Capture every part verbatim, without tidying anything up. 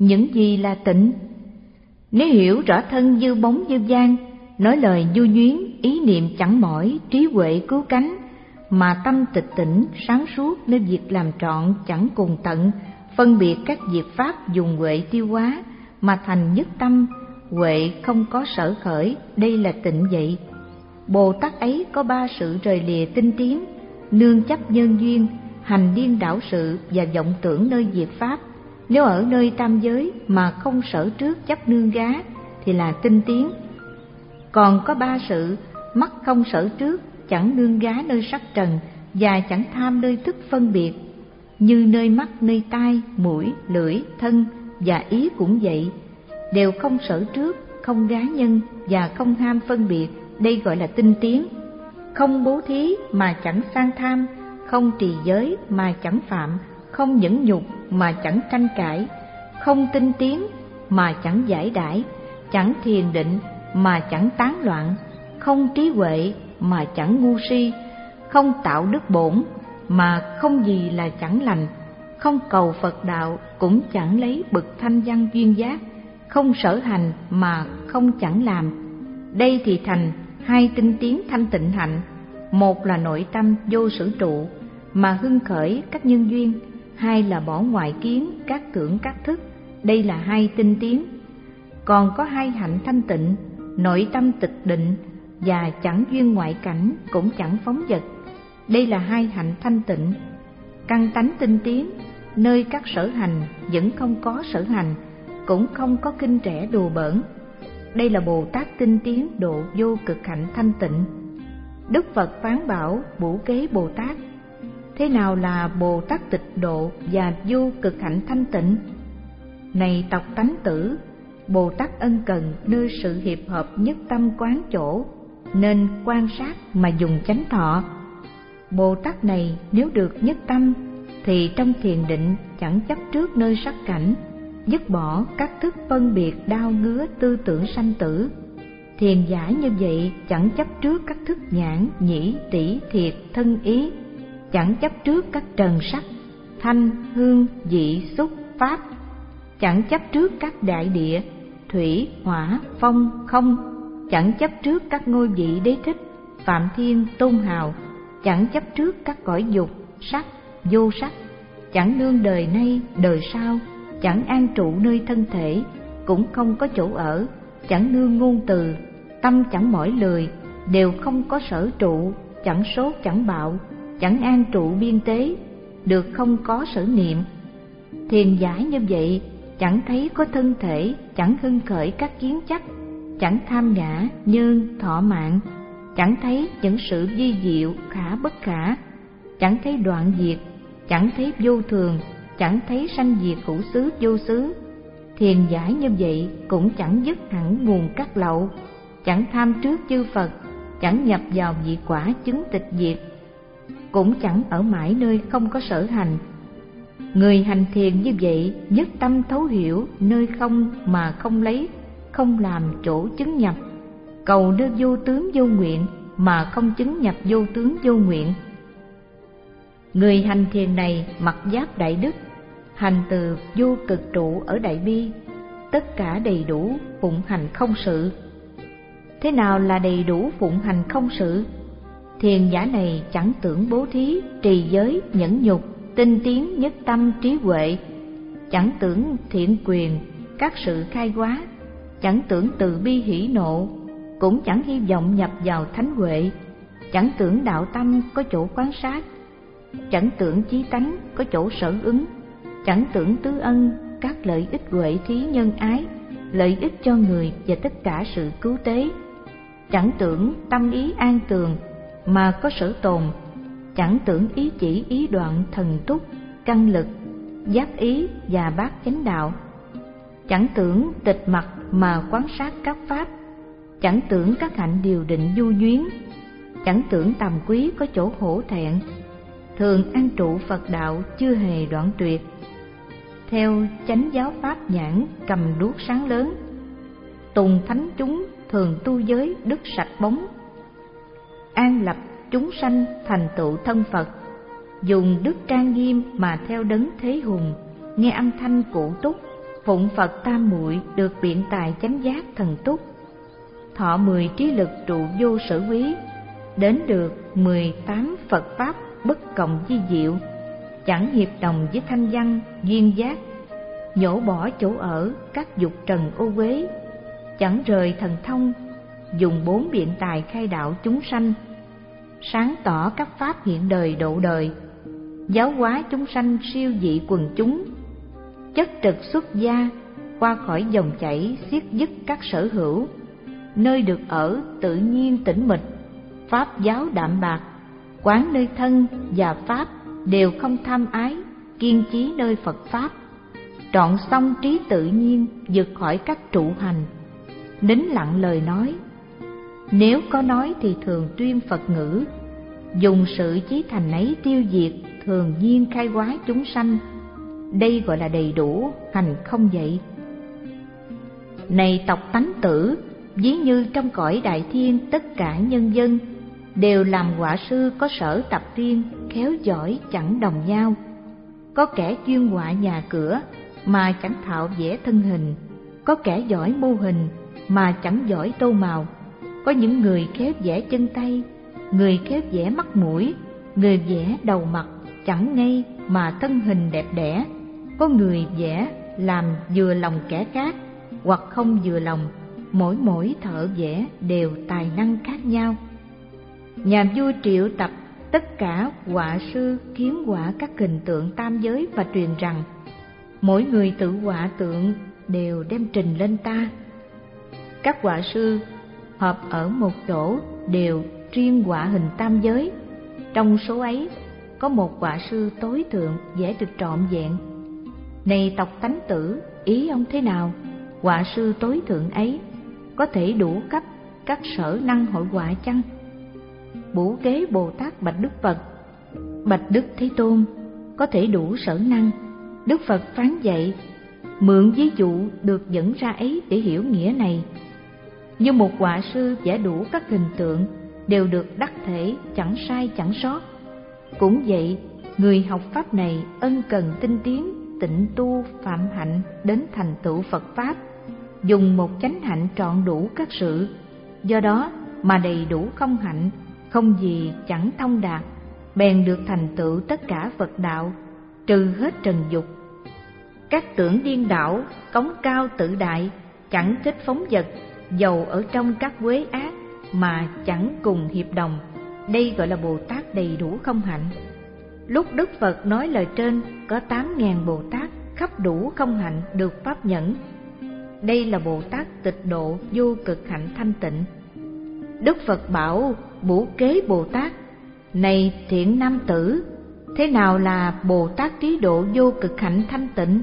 Những gì là tịnh? Nếu hiểu rõ thân như bóng như gian, nói lời nhu nhuyến, ý niệm chẳng mỏi, trí huệ cứu cánh, mà tâm tịch tỉnh, sáng suốt nên việc làm trọn chẳng cùng tận, phân biệt các việc pháp dùng huệ tiêu hóa, mà thành nhất tâm, huệ không có sở khởi, đây là tịnh vậy. Bồ Tát ấy có ba sự rời lìa tinh tiến, nương chấp nhân duyên, hành điên đảo sự và vọng tưởng nơi việc pháp. Nếu ở nơi tam giới mà không sở trước chấp nương gá thì là tinh tiến. Còn có ba sự, mắt không sở trước, chẳng nương gá nơi sắc trần và chẳng tham nơi thức phân biệt, như nơi mắt, nơi tai, mũi, lưỡi, thân và ý cũng vậy, đều không sở trước, không gá nhân và không ham phân biệt, đây gọi là tinh tiến. Không bố thí mà chẳng sang tham, không trì giới mà chẳng phạm, không nhẫn nhục mà chẳng tranh cãi, không tinh tiến mà chẳng giải đãi, chẳng thiền định mà chẳng tán loạn, không trí huệ mà chẳng ngu si, không tạo đức bổn mà không gì là chẳng lành, không cầu Phật đạo cũng chẳng lấy bậc thanh văn duyên giác, không sở hành mà không chẳng làm. Đây thì thành hai tinh tiến thanh tịnh hạnh. Một là nội tâm vô sử trụ mà hưng khởi các nhân duyên, hai là bỏ ngoại kiến các tưởng các thức, đây là hai tinh tiến. Còn có hai hạnh thanh tịnh, nội tâm tịch định và chẳng duyên ngoại cảnh cũng chẳng phóng dật, đây là hai hạnh thanh tịnh. Căn tánh tinh tiến, nơi các sở hành vẫn không có sở hành, cũng không có kinh trẻ đùa bỡn, đây là Bồ Tát tinh tiến độ vô cực hạnh thanh tịnh. Đức Phật phán bảo Bửu Kế Bồ Tát: thế nào là Bồ Tát tịch độ và vô cực hạnh thanh tịnh? Này tộc tánh tử, Bồ Tát ân cần nơi sự hiệp hợp nhất tâm quán chỗ, nên quan sát mà dùng chánh thọ. Bồ Tát này nếu được nhất tâm thì trong thiền định chẳng chấp trước nơi sắc cảnh, dứt bỏ các thức phân biệt đau ngứa tư tưởng sanh tử. Thiền giả như vậy chẳng chấp trước các thức nhãn, nhĩ, tỷ, thiệt, thân ý, chẳng chấp trước các trần sắc, thanh, hương, vị, xúc, pháp, chẳng chấp trước các đại địa, thủy, hỏa, phong, không, chẳng chấp trước các ngôi vị đế thích, phạm thiên, tôn hào, chẳng chấp trước các cõi dục, sắc, vô sắc, chẳng nương đời nay, đời sau, chẳng an trụ nơi thân thể, cũng không có chỗ ở, chẳng nương ngôn từ, tâm chẳng mỏi lười, đều không có sở trụ, chẳng sốt chẳng bạo, chẳng an trụ biên tế, được không có sở niệm. Thiền giả như vậy chẳng thấy có thân thể, chẳng hưng khởi các kiến chấp, chẳng tham ngã, nhơn, thọ mạng, chẳng thấy những sự vi diệu khả bất khả, chẳng thấy đoạn diệt, chẳng thấy vô thường, chẳng thấy sanh diệt hữu xứ vô xứ. Thiền giả như vậy cũng chẳng dứt hẳn nguồn cắt lậu, chẳng tham trước chư Phật, chẳng nhập vào vị quả chứng tịch diệt, cũng chẳng ở mãi nơi không có sở hành. Người hành thiền như vậy nhất tâm thấu hiểu nơi không mà không lấy, không làm chỗ chứng nhập, cầu nơi vô tướng vô nguyện mà không chứng nhập vô tướng vô nguyện. Người hành thiền này mặc giáp đại đức, hành từ vô cực trụ ở đại bi, tất cả đầy đủ phụng hành không sự. Thế nào là đầy đủ phụng hành không sự? Thiền giả này chẳng tưởng bố thí, trì giới, nhẫn nhục, tinh tiến, nhất tâm, trí huệ, chẳng tưởng thiện quyền, các sự khai hóa, chẳng tưởng từ bi hỷ nộ, cũng chẳng hy vọng nhập vào thánh huệ, chẳng tưởng đạo tâm có chỗ quán sát, chẳng tưởng chí tánh có chỗ sở ứng, chẳng tưởng tứ ân, các lợi ích huệ thí nhân ái, lợi ích cho người và tất cả sự cứu tế, chẳng tưởng tâm ý an tường mà có sở tồn, chẳng tưởng ý chỉ ý đoạn thần túc, căn lực, giác ý và bát chánh đạo, chẳng tưởng tịch mặt mà quán sát các pháp, chẳng tưởng các hạnh điều định du duyến, chẳng tưởng tầm quý có chỗ hổ thẹn, thường an trụ Phật đạo chưa hề đoạn tuyệt. Theo chánh giáo pháp nhãn cầm đuốc sáng lớn, tùng thánh chúng thường tu giới đức sạch bóng, an lập chúng sanh thành tựu thân Phật, dùng đức trang nghiêm mà theo đấng thế hùng, nghe âm thanh cụ túc, phụng Phật tam muội được biện tài chánh giác thần túc, thọ mười trí lực trụ vô sở quý, đến được mười tám Phật pháp bất cộng di diệu, chẳng hiệp đồng với thanh văn duyên giác, nhổ bỏ chỗ ở các dục trần ô uế, chẳng rời thần thông, dùng bốn biện tài khai đạo chúng sanh, sáng tỏ các pháp hiện đời độ đời, giáo hóa chúng sanh siêu dị quần chúng, chất trực xuất gia, qua khỏi dòng chảy xiết dứt các sở hữu, nơi được ở tự nhiên tĩnh mịch, pháp giáo đạm bạc, quán nơi thân và pháp đều không tham ái, kiên chí nơi Phật pháp, trọn xong trí tự nhiên, vượt khỏi các trụ hành, nín lặng lời nói. Nếu có nói thì thường tuyên Phật ngữ, dùng sự chí thành ấy tiêu diệt, thường nhiên khai hóa chúng sanh. Đây gọi là đầy đủ, hành không vậy. Này tộc tánh tử, ví như trong cõi đại thiên tất cả nhân dân đều làm họa sư có sở tập riêng, khéo giỏi chẳng đồng nhau. Có kẻ chuyên họa nhà cửa mà chẳng thạo vẽ thân hình, có kẻ giỏi mô hình mà chẳng giỏi tô màu, có những người khéo vẽ chân tay, người khéo vẽ mắt mũi, người vẽ đầu mặt chẳng ngay mà thân hình đẹp đẽ, có người vẽ làm vừa lòng kẻ khác hoặc không vừa lòng, mỗi mỗi thợ vẽ đều tài năng khác nhau. Nhà vua triệu tập tất cả họa sư kiến họa các hình tượng tam giới và truyền rằng mỗi người tự họa tượng đều đem trình lên ta. Các họa sư họp ở một chỗ đều riêng họa hình tam giới. Trong số ấy có một họa sư tối thượng vẽ được trọn vẹn. Này tộc tánh tử, ý ông thế nào? Họa sư tối thượng ấy có thể đủ cấp các sở năng hội họa chăng? Bủ Kế Bồ Tát bạch Đức Phật: Bạch Đức Thế Tôn, có thể đủ sở năng. Đức Phật phán dạy, mượn ví dụ được dẫn ra ấy để hiểu nghĩa này. Như một họa sư vẽ đủ các hình tượng đều được đắc thể, chẳng sai chẳng sót. Cũng vậy, người học pháp này ân cần tinh tiến, tịnh tu phạm hạnh đến thành tựu Phật pháp, dùng một chánh hạnh trọn đủ các sự. Do đó mà đầy đủ không hạnh, không gì chẳng thông đạt, bèn được thành tựu tất cả Phật đạo, trừ hết trần dục. Các tưởng điên đảo, cống cao tự đại, chẳng thích phóng vật, dầu ở trong các quế ác mà chẳng cùng hiệp đồng. Đây gọi là Bồ Tát đầy đủ không hạnh. Lúc Đức Phật nói lời trên, có tám ngàn Bồ Tát khắp đủ không hạnh được pháp nhẫn. Đây là Bồ Tát tịch độ vô cực hạnh thanh tịnh. Đức Phật bảo Bủ Kế Bồ Tát: Này thiện nam tử, thế nào là Bồ Tát trí độ vô cực hạnh thanh tịnh?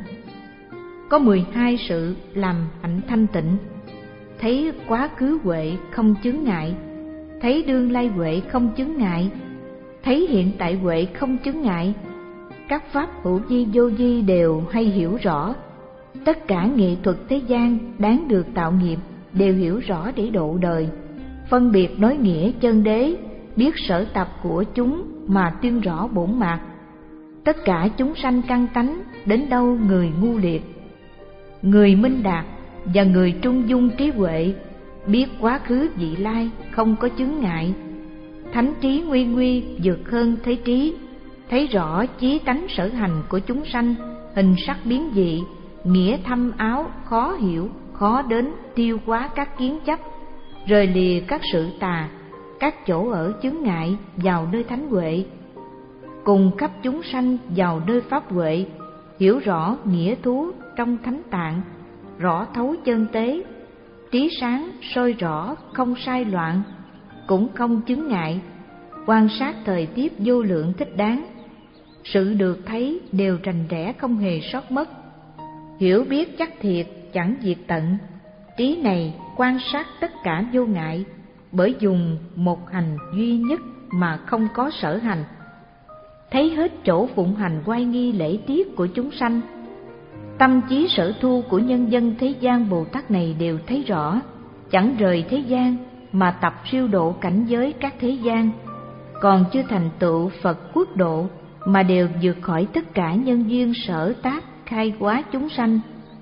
Có mười hai sự làm hạnh thanh tịnh: thấy quá khứ huệ không chướng ngại, thấy đương lai huệ không chướng ngại, thấy hiện tại huệ không chướng ngại. Các pháp hữu vi vô vi đều hay hiểu rõ. Tất cả nghệ thuật thế gian đáng được tạo nghiệp đều hiểu rõ để độ đời. Phân biệt nói nghĩa chân đế, biết sở tập của chúng mà tuyên rõ bổn mạt. Tất cả chúng sanh căn tánh, đến đâu người ngu liệt, người minh đạt và người trung dung trí huệ, biết quá khứ vị lai không có chướng ngại. Thánh trí nguy nguy vượt hơn thế trí, thấy rõ chí tánh sở hành của chúng sanh, hình sắc biến dị, nghĩa thâm áo khó hiểu, khó đến, tiêu hóa các kiến chấp, rời lìa các sự tà, các chỗ ở chướng ngại vào nơi thánh huệ, cùng khắp chúng sanh vào nơi pháp huệ, hiểu rõ nghĩa thú trong thánh tạng, rõ thấu chân tế, trí sáng soi rõ không sai loạn, cũng không chướng ngại, quan sát thời tiết vô lượng thích đáng, sự được thấy đều rành rẽ không hề sót mất, hiểu biết chắc thiệt chẳng diệt tận. Trí này quan sát tất cả vô ngại, bởi dùng một hành duy nhất mà không có sở hành, thấy hết chỗ phụng hành oai nghi lễ tiết của chúng sanh. Tâm trí sở thu của nhân dân thế gian Bồ Tát này đều thấy rõ, chẳng rời thế gian mà tập siêu độ cảnh giới các thế gian, còn chưa thành tựu Phật quốc độ mà đều vượt khỏi tất cả nhân duyên sở tác khai hóa chúng sanh,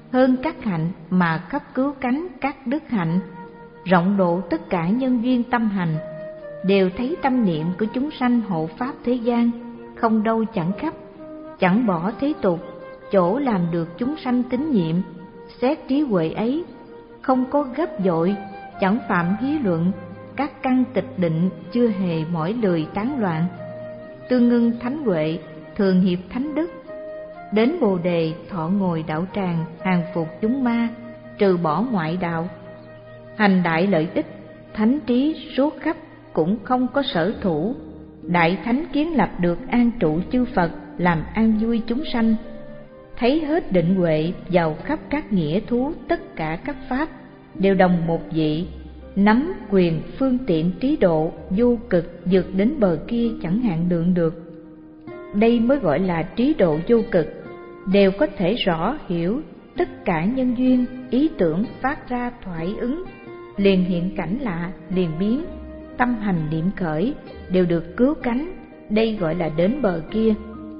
hơn các hạnh mà khắp cứu cánh các đức hạnh, rộng độ tất cả nhân duyên tâm hành, đều thấy tâm niệm của chúng sanh hộ pháp thế gian, không đâu chẳng khắp, chẳng bỏ thế tục, chỗ làm được chúng sanh tín nhiệm. Xét trí huệ ấy, không có gấp vội, chẳng phạm hí luận, các căn tịch định chưa hề mỏi lười tán loạn. Tương ngưng thánh huệ, thường hiệp thánh đức, đến Bồ đề thọ ngồi đạo tràng, hàng phục chúng ma, trừ bỏ ngoại đạo. Hành đại lợi ích, thánh trí suốt khắp, cũng không có sở thủ. Đại thánh kiến lập được an trụ chư Phật, làm an vui chúng sanh. Thấy hết định huệ vào khắp các nghĩa thú, tất cả các pháp đều đồng một vị, nắm quyền phương tiện trí độ vô cực, vượt đến bờ kia chẳng hạn lượng được. Đây mới gọi là trí độ vô cực, đều có thể rõ hiểu tất cả nhân duyên, ý tưởng phát ra thoại ứng, liền hiện cảnh lạ, liền biến, tâm hành niệm khởi, đều được cứu cánh, đây gọi là đến bờ kia.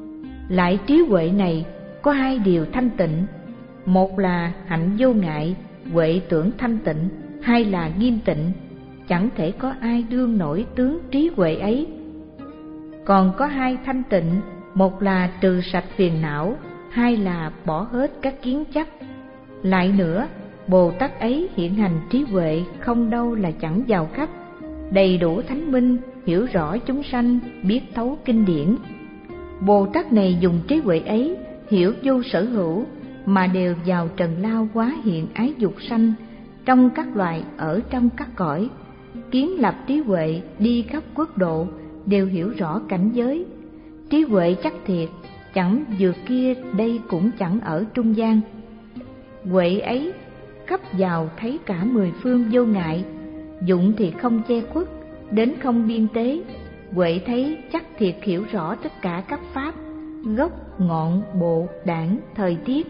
Lại trí huệ này có hai điều thanh tịnh, một là hạnh vô ngại, huệ tưởng thanh tịnh, hai là nghiêm tịnh, chẳng thể có ai đương nổi tướng trí huệ ấy. Còn có hai thanh tịnh, một là trừ sạch phiền não, hai là bỏ hết các kiến chấp. Lại nữa, Bồ Tát ấy hiện hành trí huệ không đâu là chẳng vào khắp, đầy đủ thánh minh, hiểu rõ chúng sanh, biết thấu kinh điển. Bồ Tát này dùng trí huệ ấy hiểu vô sở hữu, mà đều vào trần lao hóa hiện ái dục sanh, trong các loài ở trong các cõi. Kiến lập trí huệ đi khắp quốc độ, đều hiểu rõ cảnh giới. Trí huệ chắc thiệt, chẳng vượt kia đây cũng chẳng ở trung gian. Huệ ấy khắp vào thấy cả mười phương vô ngại, dụng thì không che khuất, đến không biên tế. Huệ thấy chắc thiệt hiểu rõ tất cả các pháp, gốc, ngọn, bộ, đảng, thời tiết.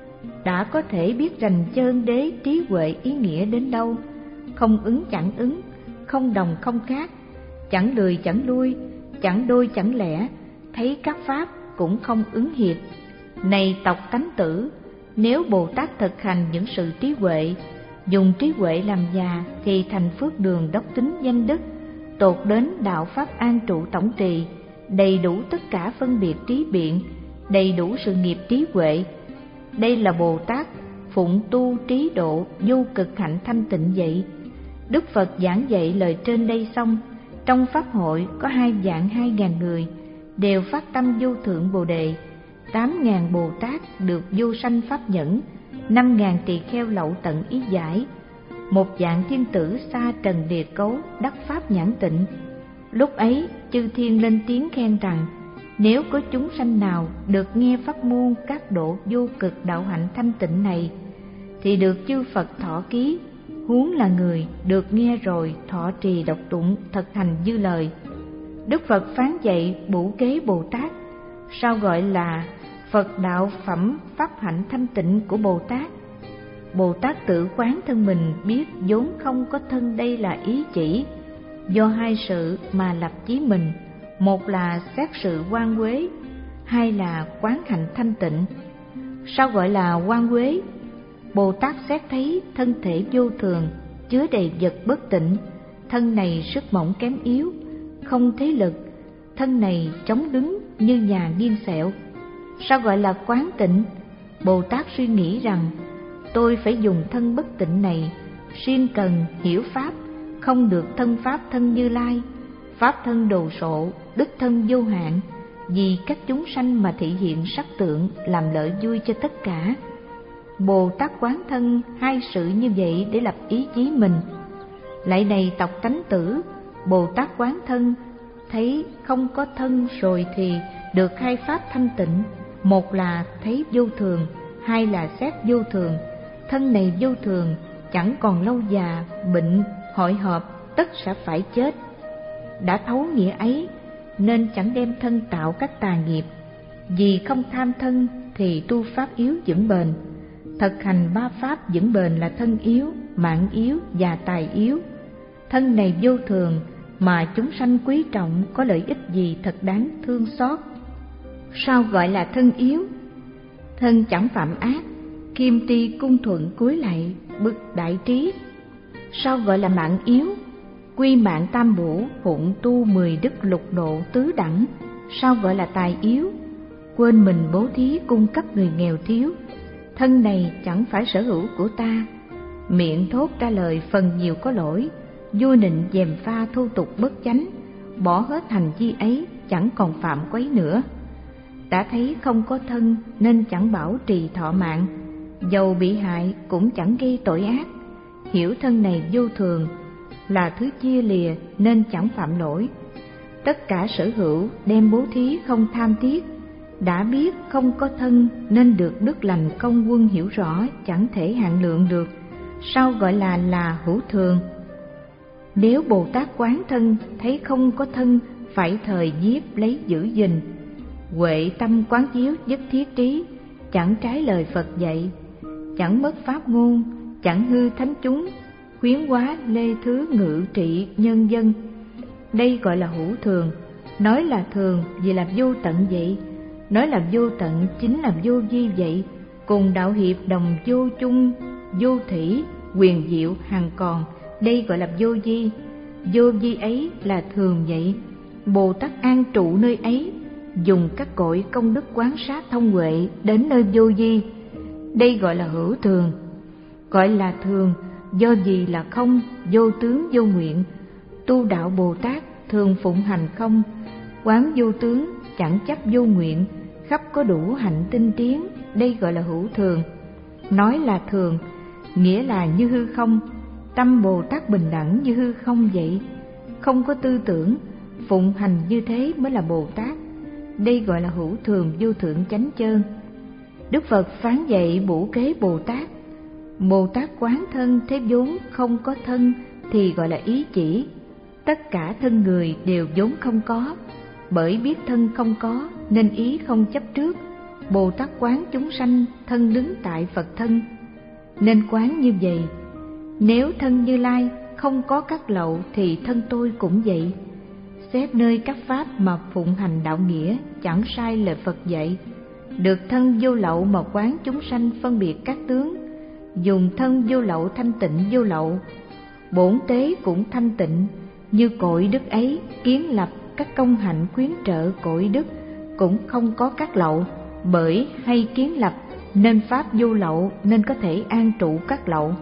Đã có thể biết rành chân đế trí huệ ý nghĩa đến đâu, không ứng chẳng ứng, không đồng không khác, chẳng lười chẳng lui, chẳng đôi chẳng lẻ, thấy các pháp cũng không ứng hiệp. Này tộc tánh tử, nếu Bồ Tát thực hành những sự trí huệ, dùng trí huệ làm già, thì thành phước đường đốc tính danh đức, tột đến đạo pháp an trụ tổng trì, đầy đủ tất cả phân biệt trí biện, đầy đủ sự nghiệp trí huệ. Đây là Bồ Tát phụng tu trí độ vô cực hạnh thanh tịnh vậy. Đức Phật giảng dạy lời trên đây xong, trong pháp hội có hai vạn hai ngàn người đều phát tâm vô thượng Bồ đề, tám ngàn Bồ Tát được vô sanh pháp nhẫn, năm ngàn tỳ kheo lậu tận ý giải, một vạn thiên tử xa trần địa cấu đắc pháp nhãn tịnh. Lúc ấy chư thiên lên tiếng khen rằng, nếu có chúng sanh nào được nghe pháp môn các độ vô cực đạo hạnh thanh tịnh này, thì được chư Phật thọ ký, huống là người được nghe rồi thọ trì đọc tụng thực hành như lời. Đức Phật phán dạy bủ kế Bồ Tát, sao gọi là Phật đạo phẩm pháp hạnh thanh tịnh của Bồ Tát. Bồ Tát tự quán thân mình biết vốn không có thân, đây là ý chỉ, do hai sự mà lập chí mình, một là xét sự oan uế, hai là quán hạnh thanh tịnh. Sao gọi là oan uế? Bồ Tát xét thấy thân thể vô thường, chứa đầy vật bất tịnh, thân này sức mỏng kém yếu, không thế lực, thân này chống đứng như nhà nghiêng xẹo. Sao gọi là quán tịnh? Bồ Tát suy nghĩ rằng, tôi phải dùng thân bất tịnh này, siêng cần hiểu pháp, không được thân pháp thân Như Lai, pháp thân đồ sộ, đức thân vô hạn, vì các chúng sanh mà thị hiện sắc tượng, làm lợi vui cho tất cả. Bồ Tát quán thân hai sự như vậy để lập ý chí mình. Lại này tộc tánh tử, Bồ Tát quán thân, thấy không có thân rồi thì được hai pháp thanh tịnh, một là thấy vô thường, hai là xét vô thường. Thân này vô thường, chẳng còn lâu già, bệnh, hội họp, tất sẽ phải chết. Đã thấu nghĩa ấy, nên chẳng đem thân tạo các tà nghiệp. Vì không tham thân thì tu pháp yếu vững bền. Thực hành ba pháp vững bền là thân yếu, mạng yếu và tài yếu. Thân này vô thường mà chúng sanh quý trọng, có lợi ích gì thật đáng thương xót. Sao gọi là thân yếu? Thân chẳng phạm ác, Kim Ti cung thuận cúi lạy, bực đại trí. Sao gọi là mạng yếu? Quy mạng tam bổ, phụng tu mười đức lục độ tứ đẳng. Sao gọi là tài yếu? Quên mình bố thí cung cấp người nghèo thiếu. Thân này chẳng phải sở hữu của ta. Miệng thốt ra lời phần nhiều có lỗi, vua nịnh dèm pha thô tục bất chánh. Bỏ hết hành vi ấy, chẳng còn phạm quấy nữa. Đã thấy không có thân nên chẳng bảo trì thọ mạng, dầu bị hại cũng chẳng gây tội ác. Hiểu thân này vô thường, là thứ chia lìa nên chẳng phạm lỗi. Tất cả sở hữu đem bố thí không tham tiếc. Đã biết không có thân nên được đức lành công quân hiểu rõ, chẳng thể hạn lượng được. Sao gọi là là hữu thường? Nếu Bồ Tát quán thân thấy không có thân, phải thời nhiếp lấy giữ gìn. Huệ tâm quán chiếu nhất thiết trí, chẳng trái lời Phật dạy. Chẳng mất pháp ngôn, chẳng hư thánh chúng, khuyến hóa lê thứ ngự trị nhân dân. Đây gọi là hữu thường. Nói là thường vì là vô tận vậy. Nói là vô tận chính là vô vi vậy. Cùng đạo hiệp đồng vô chung, vô thủy, quyền diệu hằng còn. Đây gọi là vô vi. Vô vi ấy là thường vậy. Bồ Tát an trụ nơi ấy, dùng các cội công đức quán sát thông huệ đến nơi vô vi. Đây gọi là hữu thường. Gọi là thường do gì là không, vô tướng vô nguyện. Tu đạo Bồ Tát thường phụng hành không, quán vô tướng, chẳng chấp vô nguyện, khắp có đủ hạnh tinh tiến. Đây gọi là hữu thường. Nói là thường, nghĩa là như hư không. Tâm Bồ Tát bình đẳng như hư không vậy. Không có tư tưởng, phụng hành như thế mới là Bồ Tát. Đây gọi là hữu thường vô thượng chánh chơn. Đức Phật phán dạy bổ kế Bồ Tát. Bồ Tát quán thân thế vốn không có thân thì gọi là ý chỉ. Tất cả thân người đều vốn không có, bởi biết thân không có nên ý không chấp trước. Bồ Tát quán chúng sanh thân đứng tại Phật thân, nên quán như vậy. Nếu thân Như Lai không có các lậu thì thân tôi cũng vậy. Xếp nơi các pháp mà phụng hành đạo nghĩa, chẳng sai lời Phật dạy. Được thân vô lậu mà quán chúng sanh phân biệt các tướng, dùng thân vô lậu thanh tịnh vô lậu. Bổn tế cũng thanh tịnh, như cội đức ấy kiến lập các công hạnh khuyến trợ cội đức, cũng không có các lậu. Bởi hay kiến lập nên pháp vô lậu, nên có thể an trụ các lậu.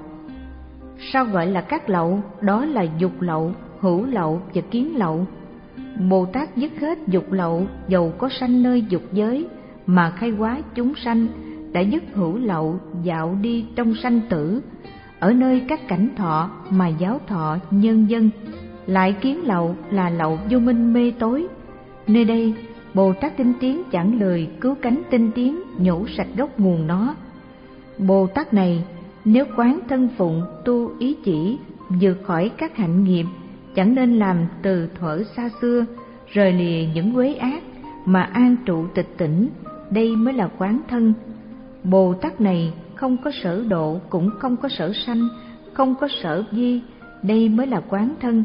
Sao gọi là các lậu? Đó là dục lậu, hữu lậu và kiến lậu. Bồ Tát dứt hết dục lậu, dầu có sanh nơi dục giới mà khai hóa chúng sanh, đã dứt hữu lậu dạo đi trong sanh tử, ở nơi các cảnh thọ mà giáo thọ nhân dân. Lại kiến lậu là lậu vô minh mê tối. Nơi đây Bồ Tát tinh tiến chẳng lười cứu cánh tinh tiến, nhổ sạch gốc nguồn nó. Bồ Tát này nếu quán thân phụng tu ý chỉ, vượt khỏi các hạnh nghiệp, chẳng nên làm từ thuở xa xưa, rời lìa những quế ác mà an trụ tịch tỉnh. Đây mới là quán thân. Bồ Tát này không có sở độ, cũng không có sở sanh, không có sở vi. Đây mới là quán thân.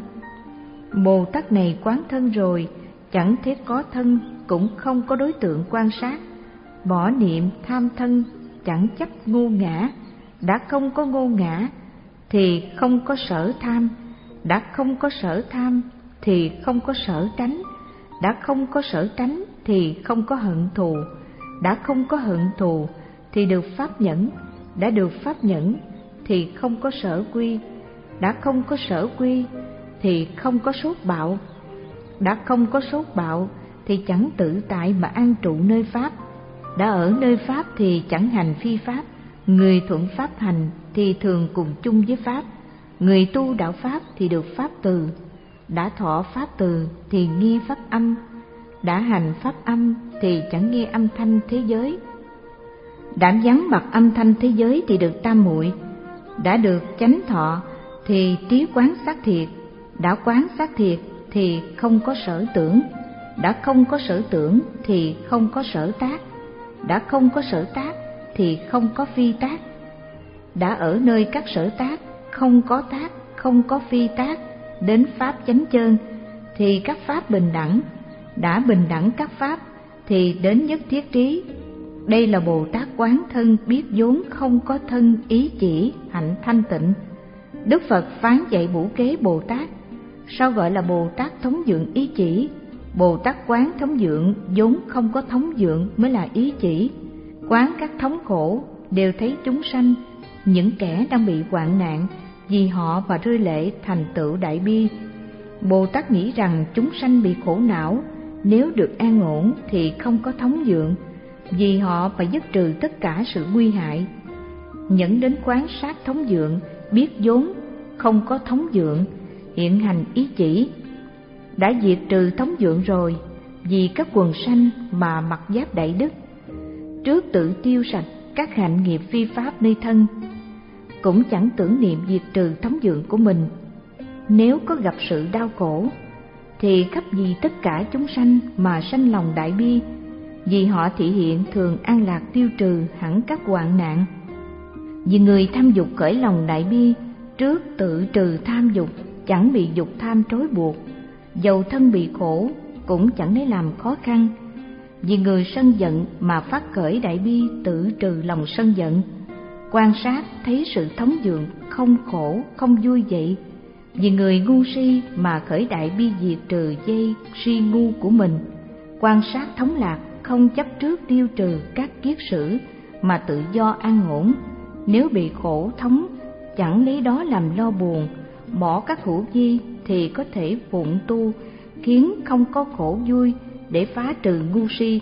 Bồ Tát này quán thân rồi, chẳng thiết có thân, cũng không có đối tượng quan sát. Bỏ niệm tham thân, chẳng chấp ngô ngã. Đã không có ngô ngã thì không có sở tham. Đã không có sở tham thì không có sở tránh. Đã không có sở tránh thì không có hận thù. Đã không có hận thù thì được pháp nhẫn. Đã được pháp nhẫn thì không có sở quy. Đã không có sở quy thì không có sốt bạo. Đã không có sốt bạo thì chẳng tự tại mà an trụ nơi pháp. Đã ở nơi pháp thì chẳng hành phi pháp. Người thuận pháp hành thì thường cùng chung với pháp. Người tu đạo pháp thì được pháp từ. Đã thọ pháp từ thì nghe pháp âm. Đã hành pháp âm thì chẳng nghe âm thanh thế giới. Đã vắng mặt âm thanh thế giới thì được tam muội. Đã được chánh thọ thì trí quán sát thiệt. Đã quán sát thiệt thì không có sở tưởng. Đã không có sở tưởng thì không có sở tác. Đã không có sở tác thì không có phi tác. Đã ở nơi các sở tác, không có tác, không có phi tác, đến pháp chánh chơn thì các pháp bình đẳng. Đã bình đẳng các pháp thì đến nhất thiết trí. Đây là Bồ Tát quán thân biết vốn không có thân ý chỉ hạnh thanh tịnh. Đức Phật phán dạy Bửu Kế Bồ Tát. Sao gọi là Bồ Tát thống dưỡng ý chỉ? Bồ Tát quán thống dưỡng vốn không có thống dưỡng mới là ý chỉ. Quán các thống khổ, đều thấy chúng sanh, những kẻ đang bị hoạn nạn, vì họ mà rơi lệ thành tựu đại bi. Bồ Tát nghĩ rằng chúng sanh bị khổ não, nếu được an ổn thì không có thống dưỡng, vì họ phải dứt trừ tất cả sự nguy hại. Nhẫn đến quán sát thống dưỡng, biết vốn không có thống dưỡng, hiện hành ý chỉ. Đã diệt trừ thống dưỡng rồi, vì các quần sanh mà mặc giáp đại đức, trước tự tiêu sạch các hạnh nghiệp phi pháp nơi thân, cũng chẳng tưởng niệm diệt trừ thống dưỡng của mình. Nếu có gặp sự đau khổ, thì khắp vì tất cả chúng sanh mà sanh lòng đại bi, vì họ thị hiện thường an lạc tiêu trừ hẳn các hoạn nạn. Vì người tham dục khởi lòng đại bi, trước tự trừ tham dục, chẳng bị dục tham trói buộc, dầu thân bị khổ cũng chẳng lấy làm khó khăn. Vì người sân giận mà phát khởi đại bi, tự trừ lòng sân giận, quan sát thấy sự thống dưỡng không khổ không vui vậy. Vì người ngu si mà khởi đại bi, diệt trừ dây si ngu của mình, quan sát thống lạc không chấp trước tiêu trừ các kiết sử mà tự do an ổn. Nếu bị khổ thống, chẳng lấy đó làm lo buồn, bỏ các hữu vi thì có thể phụng tu, khiến không có khổ vui để phá trừ ngu si.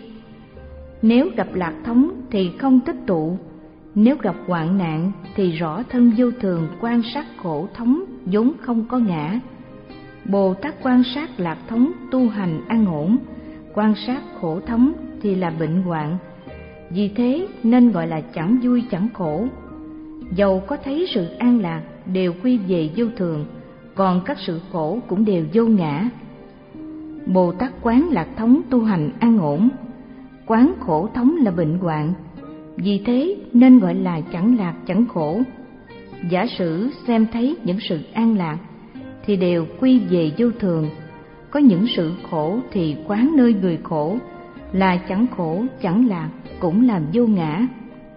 Nếu gặp lạc thống thì không tích tụ, nếu gặp hoạn nạn thì rõ thân vô thường, quan sát khổ thống vốn không có ngã. Bồ Tát quan sát lạc thống tu hành an ổn, quan sát khổ thống thì là bệnh hoạn. Vì thế nên gọi là chẳng vui chẳng khổ. Dầu có thấy sự an lạc đều quy về vô thường, còn các sự khổ cũng đều vô ngã. Bồ Tát quán lạc thống tu hành an ổn, quán khổ thống là bệnh hoạn. Vì thế nên gọi là chẳng lạc chẳng khổ. Giả sử xem thấy những sự an lạc thì đều quy về vô thường, có những sự khổ thì quán nơi người khổ, là chẳng khổ chẳng lạc cũng là vô ngã.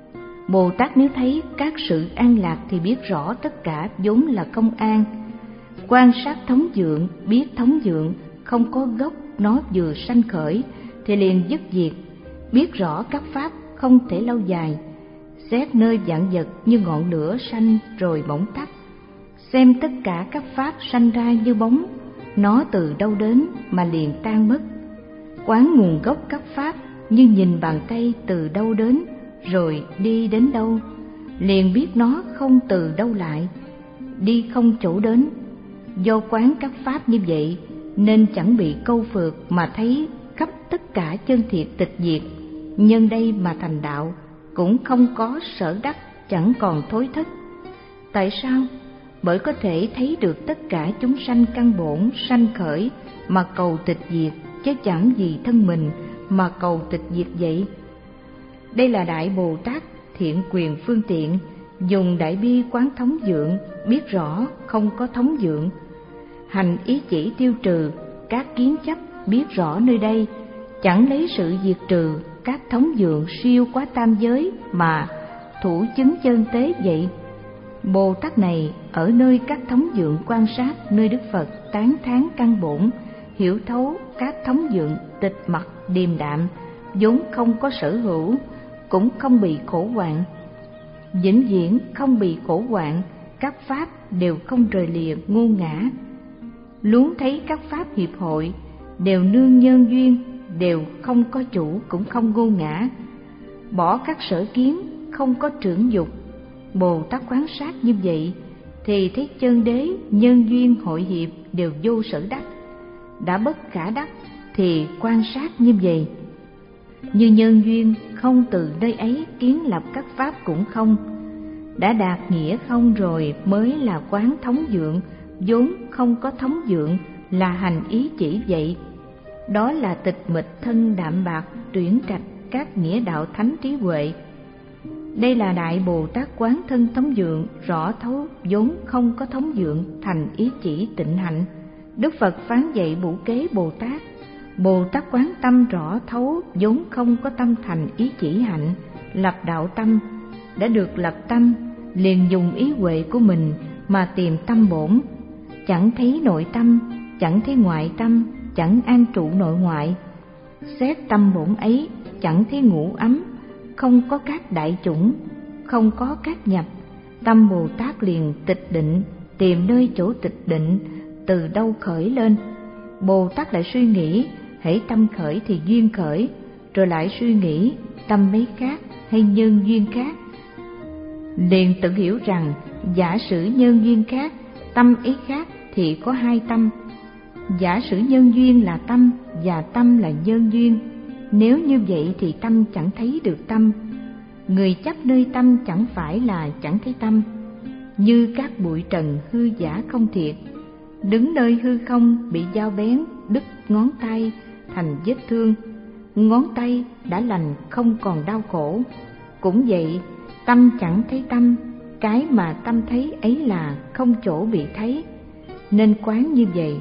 Bồ Tát nếu thấy các sự an lạc thì biết rõ tất cả vốn là không an. Quan sát thống dưỡng, biết thống dưỡng không có gốc, nó vừa sanh khởi thì liền dứt diệt. Biết rõ các pháp không thể lâu dài, xét nơi vạn vật như ngọn lửa sanh rồi bỗng tắt. Xem tất cả các pháp sanh ra như bóng, nó từ đâu đến mà liền tan mất. Quán nguồn gốc các pháp như nhìn bàn tay từ đâu đến rồi đi đến đâu, liền biết nó không từ đâu lại, đi không chỗ đến. Do quán các pháp như vậy nên chẳng bị câu phượt mà thấy khắp tất cả chân thiệt tịch diệt. Nhân đây mà thành đạo, cũng không có sở đắc, chẳng còn thối thất. Tại sao? Bởi có thể thấy được tất cả chúng sanh căn bổn sanh khởi mà cầu tịch diệt, chứ chẳng vì thân mình mà cầu tịch diệt vậy. Đây là Đại Bồ Tát thiện quyền phương tiện, dùng đại bi quán thống dưỡng, biết rõ không có thống dưỡng. Hành ý chỉ tiêu trừ các kiến chấp, biết rõ nơi đây, chẳng lấy sự diệt trừ các thống dưỡng siêu quá tam giới mà thủ chứng chân tế vậy. Bồ Tát này ở nơi các thống dưỡng quan sát nơi Đức Phật tán thán căn bổn, hiểu thấu các thống dưỡng tịch mặc điềm đạm, vốn không có sở hữu, cũng không bị khổ hoạn. Vĩnh viễn không bị khổ hoạn, các pháp đều không rời lìa ngu ngã. Luôn thấy các pháp hiệp hội đều nương nhân duyên, đều không có chủ cũng không ngu ngã. Bỏ các sở kiến, không có trưởng dục. Bồ Tát quán sát như vậy thì thấy chân đế nhân duyên hội hiệp đều vô sở đắc. Đã bất khả đắc thì quan sát như vậy. Như nhân duyên không từ nơi ấy kiến lập các pháp cũng không. Đã đạt nghĩa không rồi mới là quán thống dưỡng, vốn không có thống dưỡng là hành ý chỉ vậy. Đó là tịch mịch thân đạm bạc, tuyển trạch các nghĩa đạo thánh trí huệ. Đây là Đại Bồ Tát quán thân thống dưỡng, rõ thấu vốn không có thống dưỡng thành ý chỉ tịnh hạnh. Đức Phật phán dạy Bửu Kế Bồ Tát, Bồ Tát quán tâm rõ thấu vốn không có tâm thành ý chỉ hạnh, lập đạo tâm. Đã được lập tâm, liền dùng ý huệ của mình mà tìm tâm bổn. Chẳng thấy nội tâm, chẳng thấy ngoại tâm, chẳng an trụ nội ngoại. Xét tâm bổn ấy, chẳng thấy ngủ ấm, không có các đại chủng, không có các nhập. Tâm Bồ Tát liền tịch định, tìm nơi chỗ tịch định, từ đâu khởi lên. Bồ Tát lại suy nghĩ, hễ tâm khởi thì duyên khởi, rồi lại suy nghĩ tâm mấy khác hay nhân duyên khác. Liền tự hiểu rằng giả sử nhân duyên khác, tâm ấy khác thì có hai tâm. Giả sử nhân duyên là tâm và tâm là nhân duyên, nếu như vậy thì tâm chẳng thấy được tâm. Người chấp nơi tâm chẳng phải là chẳng thấy tâm, như các bụi trần hư giả không thiệt. Đứng nơi hư không bị dao bén đứt ngón tay thành vết thương, ngón tay đã lành không còn đau khổ. Cũng vậy, tâm chẳng thấy tâm, cái mà tâm thấy ấy là không chỗ bị thấy, nên quán như vậy.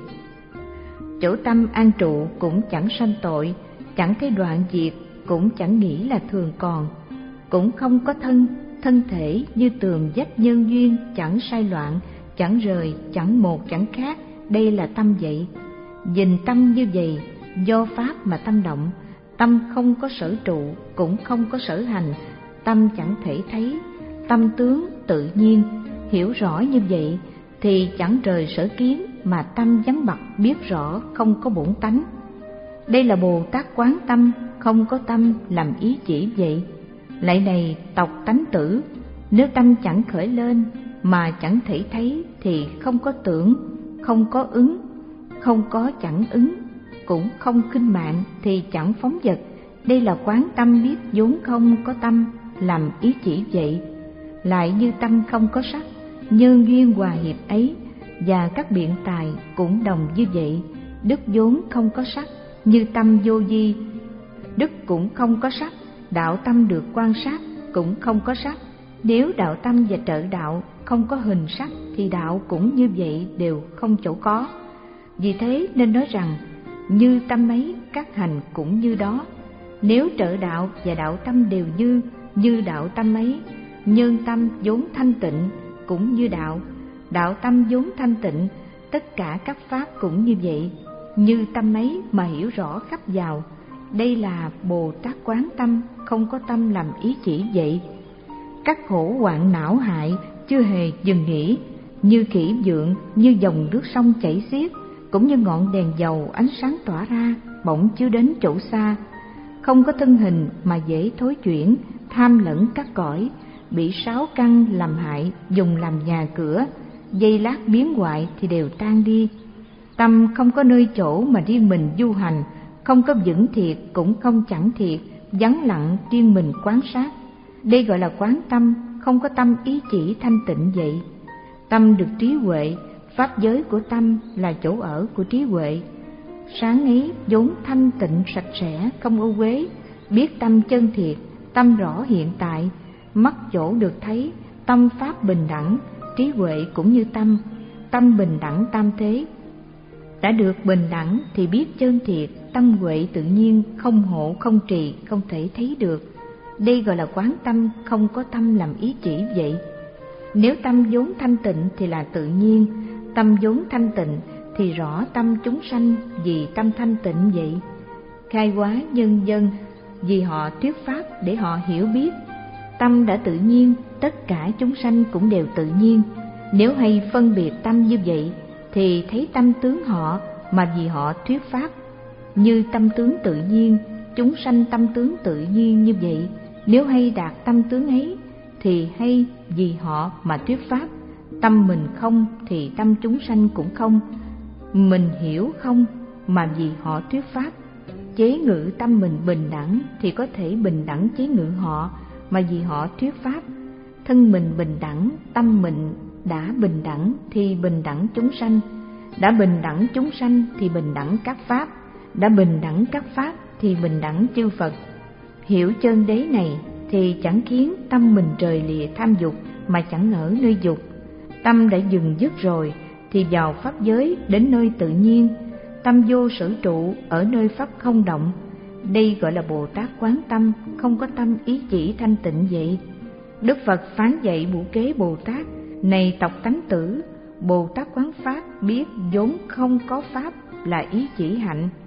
Chỗ tâm an trụ cũng chẳng sanh tội, chẳng thấy đoạn diệt, cũng chẳng nghĩ là thường còn. Cũng không có thân, thân thể như tường vách nhân duyên, chẳng sai loạn, chẳng rời, chẳng một, chẳng khác. Đây là tâm vậy. Nhìn tâm như vậy, do pháp mà tâm động. Tâm không có sở trụ, cũng không có sở hành, tâm chẳng thể thấy. Tâm tướng tự nhiên, hiểu rõ như vậy thì chẳng rời sở kiến, mà tâm vắng bặt biết rõ không có bổn tánh. Đây là Bồ Tát quán tâm, không có tâm làm ý chỉ vậy. Lại này tộc tánh tử, nếu tâm chẳng khởi lên mà chẳng thể thấy thì không có tưởng, không có ứng, không có chẳng ứng, cũng không khinh mạng thì chẳng phóng dật. Đây là quán tâm biết vốn không có tâm làm ý chỉ vậy. Lại như tâm không có sắc, nhân duyên hòa hiệp ấy và các biện tài cũng đồng như vậy. Đức vốn không có sắc, như tâm vô vi, đức cũng không có sắc. Đạo tâm được quan sát cũng không có sắc. Nếu đạo tâm và trợ đạo không có hình sắc thì đạo cũng như vậy, đều không chỗ có. Vì thế nên nói rằng như tâm ấy các hành cũng như đó. Nếu trợ đạo và đạo tâm đều như như đạo tâm ấy, nhân tâm vốn thanh tịnh cũng như đạo, đạo tâm vốn thanh tịnh, tất cả các pháp cũng như vậy, như tâm ấy mà hiểu rõ khắp vào. Đây là Bồ Tát quán tâm, không có tâm làm ý chỉ vậy. Các khổ hoạn não hại chưa hề dừng nghỉ, như kỷ vượng, như dòng nước sông chảy xiết, cũng như ngọn đèn dầu ánh sáng tỏa ra, bỗng chiếu đến chỗ xa. Không có thân hình mà dễ thối chuyển, tham lẫn các cõi, bị sáu căn làm hại, dùng làm nhà cửa, giây lát biến hoại thì đều tan đi. Tâm không có nơi chỗ mà riêng mình du hành, không có vững thiệt cũng không chẳng thiệt, vắng lặng riêng mình quán sát. Đây gọi là quán tâm, không có tâm ý chỉ thanh tịnh vậy. Tâm được trí huệ, pháp giới của tâm là chỗ ở của trí huệ. Sáng ấy vốn thanh tịnh sạch sẽ, không ô uế, biết tâm chân thiệt, tâm rõ hiện tại, mắt chỗ được thấy, tâm pháp bình đẳng, trí huệ cũng như tâm, tâm bình đẳng tam thế. Đã được bình đẳng thì biết chân thiệt, tâm huệ tự nhiên, không hộ không trì, không thể thấy được. Đây gọi là quán tâm, không có tâm làm ý chỉ vậy. Nếu tâm vốn thanh tịnh thì là tự nhiên, tâm vốn thanh tịnh thì rõ tâm chúng sanh vì tâm thanh tịnh vậy. Khai hóa nhân dân vì họ thuyết pháp để họ hiểu biết. Tâm đã tự nhiên, tất cả chúng sanh cũng đều tự nhiên. Nếu hay phân biệt tâm như vậy thì thấy tâm tướng họ mà vì họ thuyết pháp. Như tâm tướng tự nhiên, chúng sanh tâm tướng tự nhiên như vậy. Nếu hay đạt tâm tướng ấy thì hay vì họ mà thuyết pháp. Tâm mình không thì tâm chúng sanh cũng không. Mình hiểu không mà vì họ thuyết pháp. Chế ngự tâm mình bình đẳng thì có thể bình đẳng chế ngự họ mà vì họ thuyết pháp. Thân mình bình đẳng, tâm mình đã bình đẳng thì bình đẳng chúng sanh. Đã bình đẳng chúng sanh thì bình đẳng các pháp. Đã bình đẳng các pháp thì bình đẳng chư Phật. Hiểu chân đế này thì chẳng khiến tâm mình rời lìa tham dục mà chẳng ở nơi dục. Tâm đã dừng dứt rồi thì vào pháp giới đến nơi tự nhiên. tâm vô sở trụ ở nơi pháp không động. Đây gọi là Bồ Tát quán tâm, không có tâm ý chỉ thanh tịnh vậy. Đức Phật phán dạy Bủ Kế Bồ Tát: này tộc tánh tử, Bồ Tát quán pháp biết vốn không có pháp là ý chỉ hạnh,